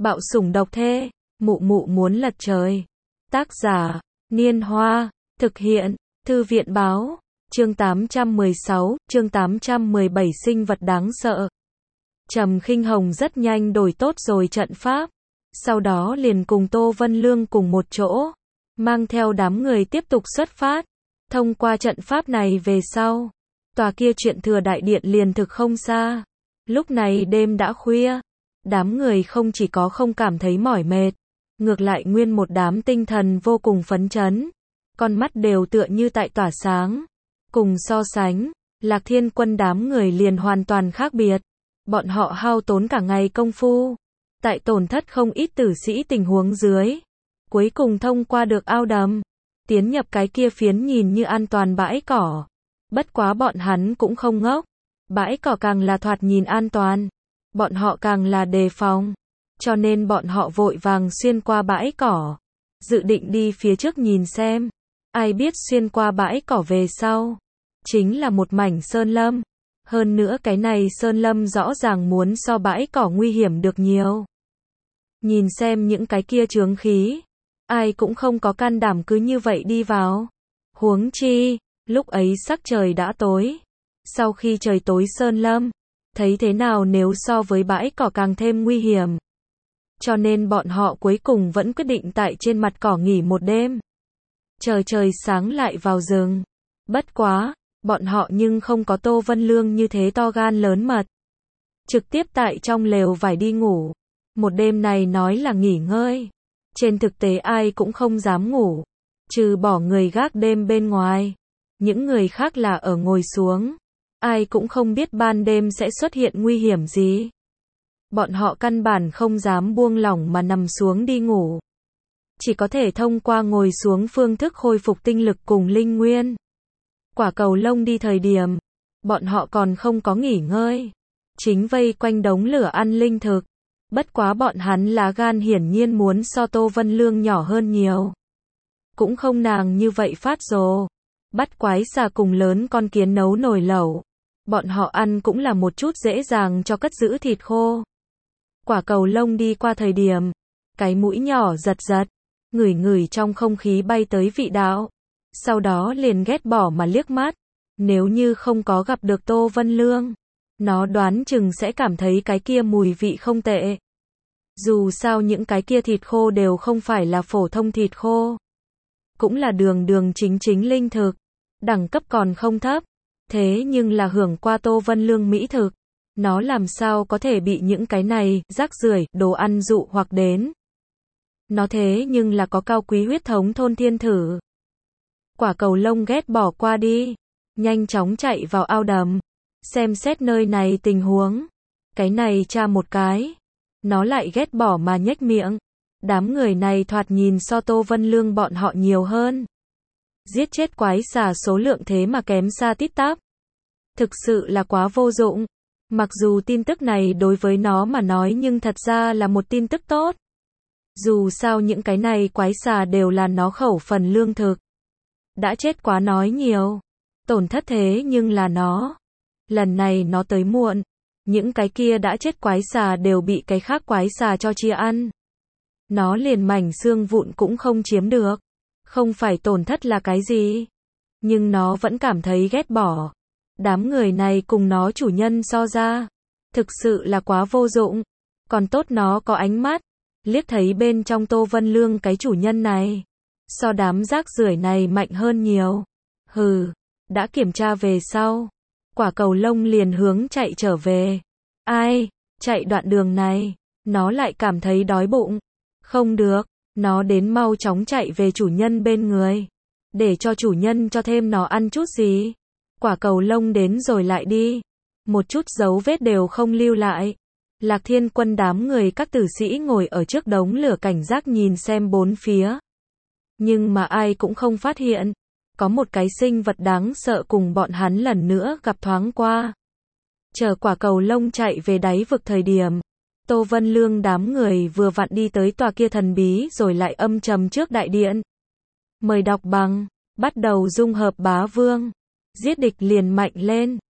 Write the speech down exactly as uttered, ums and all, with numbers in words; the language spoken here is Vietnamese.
Bạo sủng độc thê, mụ mụ muốn lật trời. Tác giả, Niên Hoa, thực hiện, Thư viện Báo, chương tám trăm mười sáu, chương tám trăm mười bảy sinh vật đáng sợ. Trầm Khinh Hồng rất nhanh đổi tốt rồi trận pháp, sau đó liền cùng Tô Vân Lương cùng một chỗ, mang theo đám người tiếp tục xuất phát. Thông qua trận pháp này về sau, tòa kia Chuyện Thừa Đại Điện liền thực không xa. Lúc này đêm đã khuya, đám người không chỉ có không cảm thấy mỏi mệt, ngược lại nguyên một đám tinh thần vô cùng phấn chấn, con mắt đều tựa như tại tỏa sáng. Cùng so sánh, Lạc Thiên Quân đám người liền hoàn toàn khác biệt. Bọn họ hao tốn cả ngày công phu, tại tổn thất không ít tử sĩ tình huống dưới, cuối cùng thông qua được ao đầm, tiến nhập cái kia phiến nhìn như an toàn bãi cỏ. Bất quá bọn hắn cũng không ngốc, bãi cỏ càng là thoạt nhìn an toàn, bọn họ càng là đề phòng, cho nên bọn họ vội vàng xuyên qua bãi cỏ, dự định đi phía trước nhìn xem. Ai biết xuyên qua bãi cỏ về sau, chính là một mảnh sơn lâm. Hơn nữa cái này sơn lâm rõ ràng muốn so bãi cỏ nguy hiểm được nhiều. Nhìn xem những cái kia chướng khí, ai cũng không có can đảm cứ như vậy đi vào. Huống chi, lúc ấy sắc trời đã tối. Sau khi trời tối sơn lâm, thấy thế nào nếu so với bãi cỏ càng thêm nguy hiểm. Cho nên bọn họ cuối cùng vẫn quyết định tại trên mặt cỏ nghỉ một đêm. Chờ trời sáng lại vào rừng. Bất quá, bọn họ nhưng không có Tô Vân Lương như thế to gan lớn mật. Trực tiếp tại trong lều vải đi ngủ. Một đêm này nói là nghỉ ngơi. Trên thực tế ai cũng không dám ngủ. Trừ bỏ người gác đêm bên ngoài. Những người khác là ở ngồi xuống. Ai cũng không biết ban đêm sẽ xuất hiện nguy hiểm gì. Bọn họ căn bản không dám buông lỏng mà nằm xuống đi ngủ. Chỉ có thể thông qua ngồi xuống phương thức khôi phục tinh lực cùng linh nguyên. Quả cầu lông đi thời điểm, bọn họ còn không có nghỉ ngơi, chính vây quanh đống lửa ăn linh thực. Bất quá bọn hắn lá gan hiển nhiên muốn so Tô Vân Lương nhỏ hơn nhiều. Cũng không nàng như vậy phát rồ, bắt quái xà cùng lớn con kiến nấu nồi lẩu. Bọn họ ăn cũng là một chút dễ dàng cho cất giữ thịt khô. Quả cầu lông đi qua thời điểm, cái mũi nhỏ giật giật, ngửi ngửi trong không khí bay tới vị đạo. Sau đó liền ghét bỏ mà liếc mắt. Nếu như không có gặp được Tô Vân Lương, nó đoán chừng sẽ cảm thấy cái kia mùi vị không tệ. Dù sao những cái kia thịt khô đều không phải là phổ thông thịt khô, cũng là đường đường chính chính linh thực, đẳng cấp còn không thấp. Thế nhưng là hưởng qua Tô Vân Lương mỹ thực, nó làm sao có thể bị những cái này rác rưởi đồ ăn dụ hoặc đến. Nó thế nhưng là có cao quý huyết thống thôn thiên thử. Quả cầu lông ghét bỏ qua đi, nhanh chóng chạy vào ao đầm, xem xét nơi này tình huống. Cái này tra một cái, nó lại ghét bỏ mà nhếch miệng. Đám người này thoạt nhìn so Tô Vân Lương bọn họ nhiều hơn. Giết chết quái xà số lượng thế mà kém xa tít tắp. Thực sự là quá vô dụng. Mặc dù tin tức này đối với nó mà nói nhưng thật ra là một tin tức tốt. Dù sao những cái này quái xà đều là nó khẩu phần lương thực. Đã chết quá nói nhiều. Tổn thất thế nhưng là nó. Lần này nó tới muộn. Những cái kia đã chết quái xà đều bị cái khác quái xà cho chia ăn. Nó liền mảnh xương vụn cũng không chiếm được. Không phải tổn thất là cái gì. Nhưng nó vẫn cảm thấy ghét bỏ. Đám người này cùng nó chủ nhân so ra. Thực sự là quá vô dụng. Còn tốt nó có ánh mắt. Liếc thấy bên trong Tô Vân Lương cái chủ nhân này. So đám rác rưởi này mạnh hơn nhiều. Hừ, đã kiểm tra về sau. Quả cầu lông liền hướng chạy trở về. Ai, chạy đoạn đường này, nó lại cảm thấy đói bụng. Không được, nó đến mau chóng chạy về chủ nhân bên người. Để cho chủ nhân cho thêm nó ăn chút gì. Quả cầu lông đến rồi lại đi. Một chút dấu vết đều không lưu lại. Lạc Thiên Quân đám người các tử sĩ ngồi ở trước đống lửa cảnh giác nhìn xem bốn phía. Nhưng mà ai cũng không phát hiện. Có một cái sinh vật đáng sợ cùng bọn hắn lần nữa gặp thoáng qua. Chờ quả cầu lông chạy về đáy vực thời điểm. Tô Vân Lương đám người vừa vặn đi tới tòa kia thần bí rồi lại âm trầm trước đại điện. Mời đọc bằng, bắt đầu dung hợp bá vương. Giết địch liền mạnh lên.